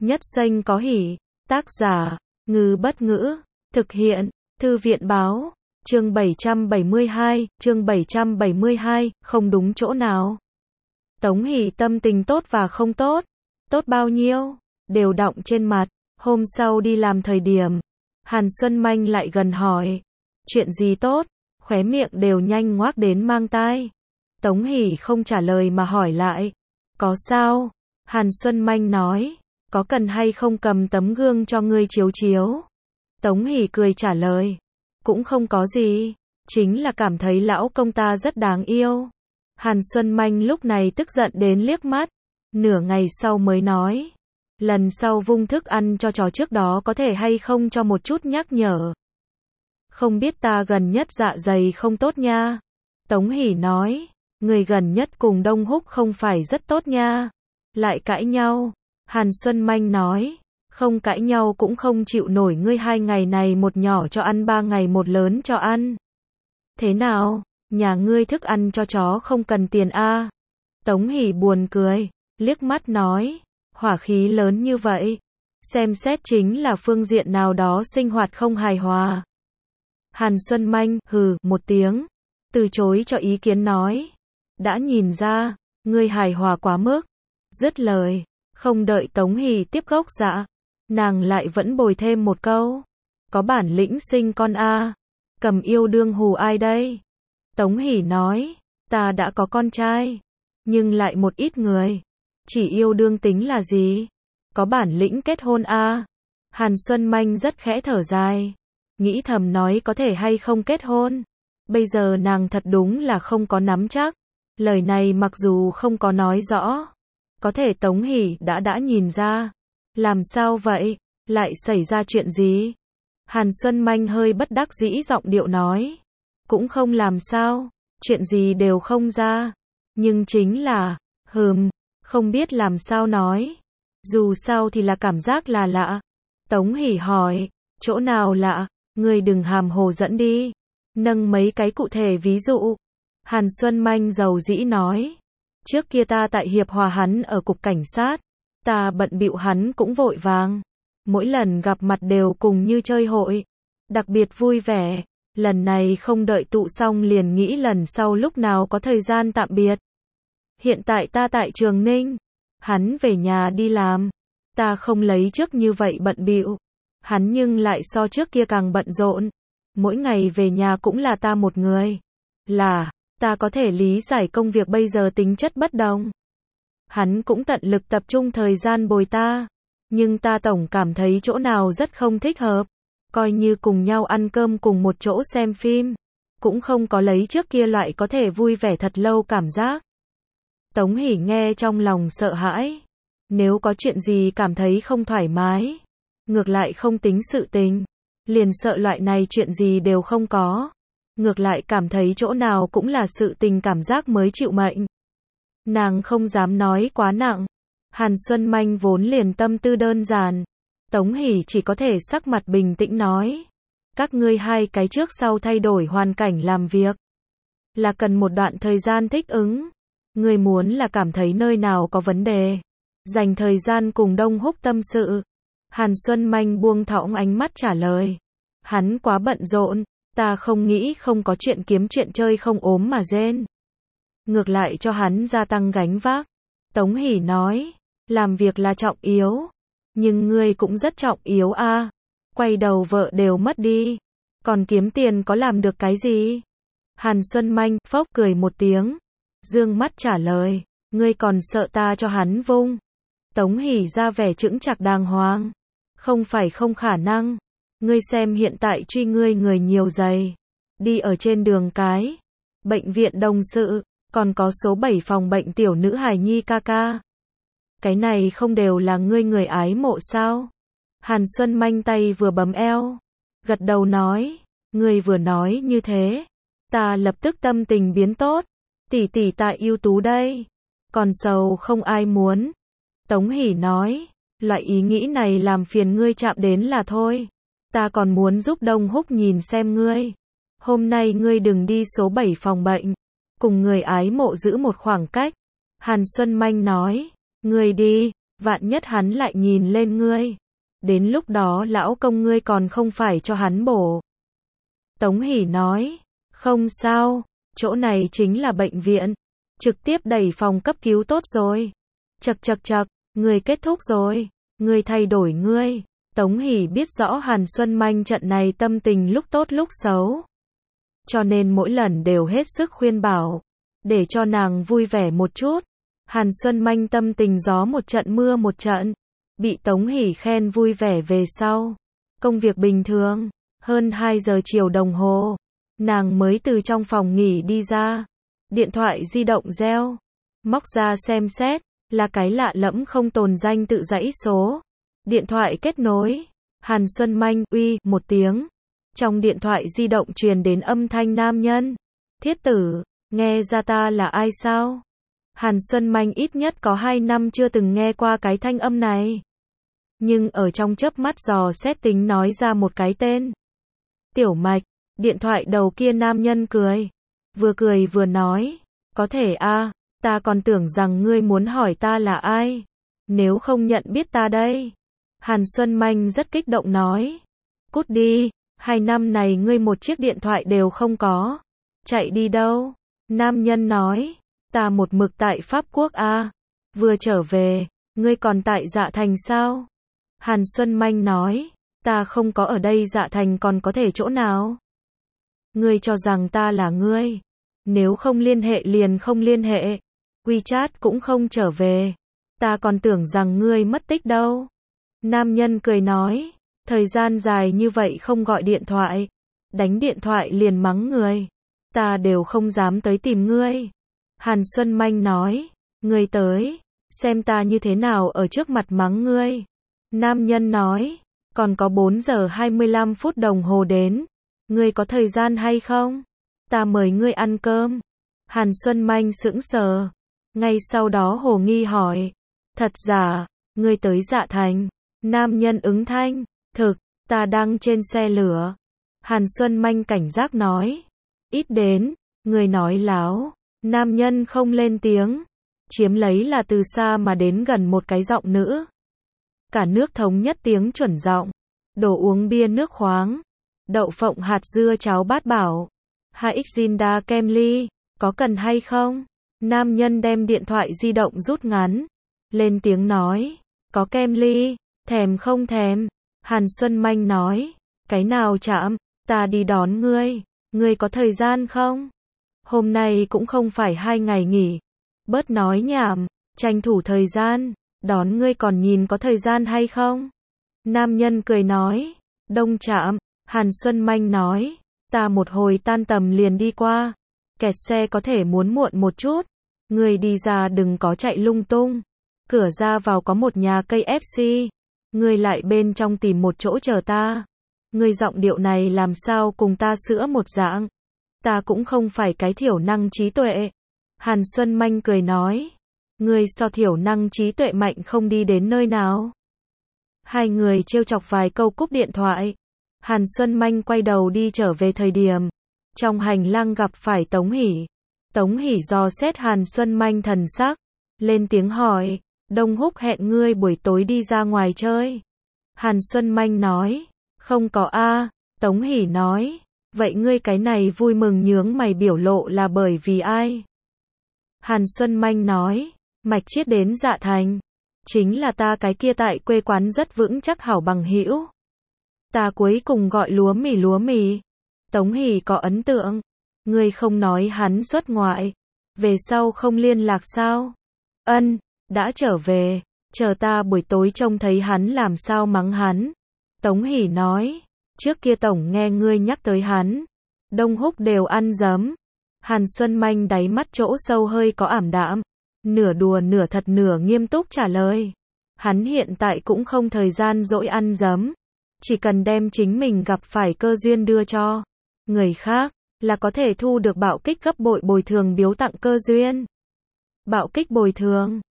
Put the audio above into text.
Nhất Xanh có hỉ. Tác giả, Ngư Bất Ngữ. Thực hiện, Thư viện Báo. Chương 772, không đúng chỗ nào. Tống Hỷ tâm tình tốt và không tốt. Tốt bao nhiêu? Đều đọng trên mặt. Hôm sau đi làm thời điểm, Hàn Xuân Manh lại gần hỏi. Chuyện gì tốt? Khóe miệng đều nhanh ngoác đến mang tai. Tống Hỷ không trả lời mà hỏi lại. Có sao? Hàn Xuân Manh nói. Có cần hay không cầm tấm gương cho ngươi chiếu chiếu? Tống Hỷ cười trả lời. Cũng không có gì. Chính là cảm thấy lão công ta rất đáng yêu. Hàn Xuân Manh lúc này tức giận đến liếc mắt. Nửa ngày sau mới nói. Lần sau vung thức ăn cho chó trước đó có thể hay không cho một chút nhắc nhở. Không biết ta gần nhất dạ dày không tốt nha. Tống Hỷ nói. Người gần nhất cùng Đông Húc không phải rất tốt nha. Lại cãi nhau. Hàn Xuân Manh nói. Không cãi nhau cũng không chịu nổi ngươi 2 ngày này một nhỏ cho ăn 3 ngày một lớn cho ăn. Thế nào? Nhà ngươi thức ăn cho chó không cần tiền a? Tống Hỷ buồn cười, liếc mắt nói. Hỏa khí lớn như vậy. Xem xét chính là phương diện nào đó sinh hoạt không hài hòa. Hàn Xuân Manh hừ một tiếng, từ chối cho ý kiến nói. Đã nhìn ra, ngươi hài hòa quá mức. Dứt lời, không đợi Tống Hỷ tiếp gốc dạ, nàng lại vẫn bồi thêm một câu. Có bản lĩnh sinh con a. Cầm yêu đương hù ai đây? Tống Hỷ nói. Ta đã có con trai. Nhưng lại một ít người. Chỉ yêu đương tính là gì? Có bản lĩnh kết hôn a. Hàn Xuân Manh rất khẽ thở dài. Nghĩ thầm nói có thể hay không kết hôn. Bây giờ nàng thật đúng là không có nắm chắc. Lời này mặc dù không có nói rõ. Có thể Tống Hỷ đã nhìn ra. Làm sao vậy? Lại xảy ra chuyện gì? Hàn Xuân Manh hơi bất đắc dĩ giọng điệu nói. Cũng không làm sao. Chuyện gì đều không ra. Nhưng chính là, không biết làm sao nói. Dù sao thì là cảm giác là lạ. Tống Hỷ hỏi. Chỗ nào lạ? Ngươi đừng hàm hồ dẫn đi. Nâng mấy cái cụ thể ví dụ. Hàn Xuân Manh dầu dĩ nói. Trước kia ta tại Hiệp Hòa hắn ở cục cảnh sát. Ta bận bịu hắn cũng vội vàng. Mỗi lần gặp mặt đều cùng như chơi hội. Đặc biệt vui vẻ. Lần này không đợi tụ xong liền nghĩ lần sau lúc nào có thời gian tạm biệt. Hiện tại ta tại Trường Ninh. Hắn về nhà đi làm. Ta không lấy trước như vậy bận bịu. Hắn nhưng lại so trước kia càng bận rộn. Mỗi ngày về nhà cũng là ta một người. Ta có thể lý giải công việc bây giờ tính chất bất đồng. Hắn cũng tận lực tập trung thời gian bồi ta. Nhưng ta tổng cảm thấy chỗ nào rất không thích hợp. Coi như cùng nhau ăn cơm cùng một chỗ xem phim. Cũng không có lấy trước kia loại có thể vui vẻ thật lâu cảm giác. Tống Hỷ nghe trong lòng sợ hãi. Nếu có chuyện gì cảm thấy không thoải mái. Ngược lại không tính sự tình. Liền sợ loại này chuyện gì đều không có. Ngược lại cảm thấy chỗ nào cũng là sự tình cảm giác mới chịu mệnh. Nàng không dám nói quá nặng. Hàn Xuân Manh vốn liền tâm tư đơn giản. Tống Hỷ chỉ có thể sắc mặt bình tĩnh nói. Các ngươi 2 cái trước sau thay đổi hoàn cảnh làm việc. Là cần một đoạn thời gian thích ứng. Ngươi muốn là cảm thấy nơi nào có vấn đề. Dành thời gian cùng Đông Húc tâm sự. Hàn Xuân Manh buông thõng ánh mắt trả lời. Hắn quá bận rộn. Ta không nghĩ không có chuyện kiếm chuyện chơi không ốm mà rên. Ngược lại cho hắn gia tăng gánh vác. Tống Hỷ nói. Làm việc là trọng yếu. Nhưng ngươi cũng rất trọng yếu a. Quay đầu vợ đều mất đi. Còn kiếm tiền có làm được cái gì? Hàn Xuân Manh phốc cười một tiếng. Dương mắt trả lời. Ngươi còn sợ ta cho hắn vung. Tống Hỷ ra vẻ chững chạc đàng hoàng. Không phải không khả năng. Ngươi xem hiện tại truy ngươi người nhiều dày. Đi ở trên đường cái. Bệnh viện đồng sự. Còn có số 7 phòng bệnh tiểu nữ hài nhi ca ca. Cái này không đều là ngươi người ái mộ sao? Hàn Xuân Manh tay vừa bấm eo. Gật đầu nói. Ngươi vừa nói như thế. Ta lập tức tâm tình biến tốt. Tỷ tỷ ta ưu tú đây. Còn sầu không ai muốn. Tống Hỷ nói. Loại ý nghĩ này làm phiền ngươi chạm đến là thôi. Ta còn muốn giúp Đông Húc nhìn xem ngươi. Hôm nay ngươi đừng đi số 7 phòng bệnh. Cùng người ái mộ giữ một khoảng cách. Hàn Xuân Manh nói. Ngươi đi. vạn nhất hắn lại nhìn lên ngươi. Đến lúc đó lão công ngươi còn không phải cho hắn bổ. Tống Hỷ nói, không sao, chỗ này chính là bệnh viện. Trực tiếp đẩy phòng cấp cứu tốt rồi. Chậc chậc chậc, ngươi kết thúc rồi. Ngươi thay đổi ngươi. Tống Hỷ biết rõ Hàn Xuân Manh trận này tâm tình lúc tốt lúc xấu. Cho nên mỗi lần đều hết sức khuyên bảo. Để cho nàng vui vẻ một chút. Hàn Xuân Manh tâm tình gió một trận mưa một trận. Bị Tống Hỷ khen vui vẻ về sau. Công việc bình thường. Hơn 2 giờ chiều đồng hồ. Nàng mới từ trong phòng nghỉ đi ra. Điện thoại di động reo. Móc ra xem xét. Là cái lạ lẫm không tồn danh tự dãy số. Điện thoại kết nối. Hàn Xuân Manh uy một tiếng. Trong điện thoại di động truyền đến âm thanh nam nhân. Thiết tử, nghe ra ta là ai sao? Hàn Xuân Manh ít nhất có 2 năm chưa từng nghe qua cái thanh âm này. Nhưng ở trong chớp mắt dò xét tính nói ra một cái tên. Tiểu Mạch, điện thoại đầu kia nam nhân cười. Vừa cười vừa nói, có thể a, ta còn tưởng rằng ngươi muốn hỏi ta là ai. Nếu không nhận biết ta đây. Hàn Xuân Manh rất kích động nói. Cút đi, 2 năm này ngươi một chiếc điện thoại đều không có. Chạy đi đâu? Nam nhân nói, ta một mực tại Pháp Quốc a. Vừa trở về, ngươi còn tại Dạ Thành sao? Hàn Xuân Manh nói, ta không có ở đây Dạ Thành còn có thể chỗ nào? Ngươi cho rằng ta là ngươi. Nếu không liên hệ liền không liên hệ. WeChat cũng không trở về. Ta còn tưởng rằng ngươi mất tích đâu. Nam nhân cười nói, thời gian dài như vậy không gọi điện thoại. Đánh điện thoại liền mắng người. Ta đều không dám tới tìm ngươi. Hàn Xuân Manh nói, ngươi tới, xem ta như thế nào ở trước mặt mắng ngươi. Nam nhân nói, còn có 4 giờ 25 phút đồng hồ đến. Ngươi có thời gian hay không? Ta mời ngươi ăn cơm. Hàn Xuân Manh sững sờ. Ngay sau đó hồ nghi hỏi, thật giả, ngươi tới Dạ Thành? Nam nhân ứng thanh, thực, ta đang trên xe lửa. Hàn Xuân Manh cảnh giác nói, ít đến, ngươi nói láo. Nam nhân không lên tiếng, chiếm lấy là từ xa mà đến gần một cái giọng nữ. Cả nước thống nhất tiếng chuẩn giọng. Đồ uống bia nước khoáng, đậu phộng hạt dưa cháo bát bảo, 2x Zinda kem ly, có cần hay không? Nam nhân đem điện thoại di động rút ngắn, lên tiếng nói, có kem ly, thèm không thèm? Hàn Xuân Manh nói, cái nào chạm, ta đi đón ngươi, ngươi có thời gian không? Hôm nay cũng không phải 2 ngày nghỉ, bớt nói nhảm, tranh thủ thời gian, đón ngươi còn nhìn có thời gian hay không? Nam nhân cười nói, đông chạm. Hàn Xuân Manh nói, ta một hồi tan tầm liền đi qua, kẹt xe có thể muốn muộn một chút, ngươi đi ra đừng có chạy lung tung, cửa ra vào có một nhà cây FC, ngươi lại bên trong tìm một chỗ chờ ta. Ngươi giọng điệu này làm sao cùng ta sữa một dạng, ta cũng không phải cái thiểu năng trí tuệ. Hàn Xuân Manh cười nói, ngươi so thiểu năng trí tuệ mạnh không đi đến nơi nào. Hai người trêu chọc vài câu cúp điện thoại. Hàn Xuân Manh quay đầu đi trở về thời điểm. Trong hành lang gặp phải Tống Hỷ. Tống Hỷ dò xét Hàn Xuân Manh thần sắc. Lên tiếng hỏi, Đông Húc hẹn ngươi buổi tối đi ra ngoài chơi. Hàn Xuân Manh nói, không có a. Tống Hỷ nói, vậy ngươi cái này vui mừng nhướng mày biểu lộ là bởi vì ai? Hàn Xuân Manh nói, Mạch Chiết đến Dạ Thành. Chính là ta cái kia tại quê quán rất vững chắc hảo bằng hữu. Ta cuối cùng gọi lúa mì. Tống Hỷ có ấn tượng. Ngươi không nói hắn xuất ngoại. Về sau không liên lạc sao? Ân, đã trở về. Chờ ta buổi tối trông thấy hắn làm sao mắng hắn. Tống Hỷ nói, trước kia tổng nghe ngươi nhắc tới hắn. Đông Húc đều ăn dấm. Hàn Xuân Manh đáy mắt chỗ sâu hơi có ảm đạm. Nửa đùa nửa thật nửa nghiêm túc trả lời. Hắn hiện tại cũng không thời gian dỗi ăn dấm. Chỉ cần đem chính mình gặp phải cơ duyên đưa cho người khác, là có thể thu được bạo kích gấp bội bồi thường biếu tặng cơ duyên. Bạo kích bồi thường.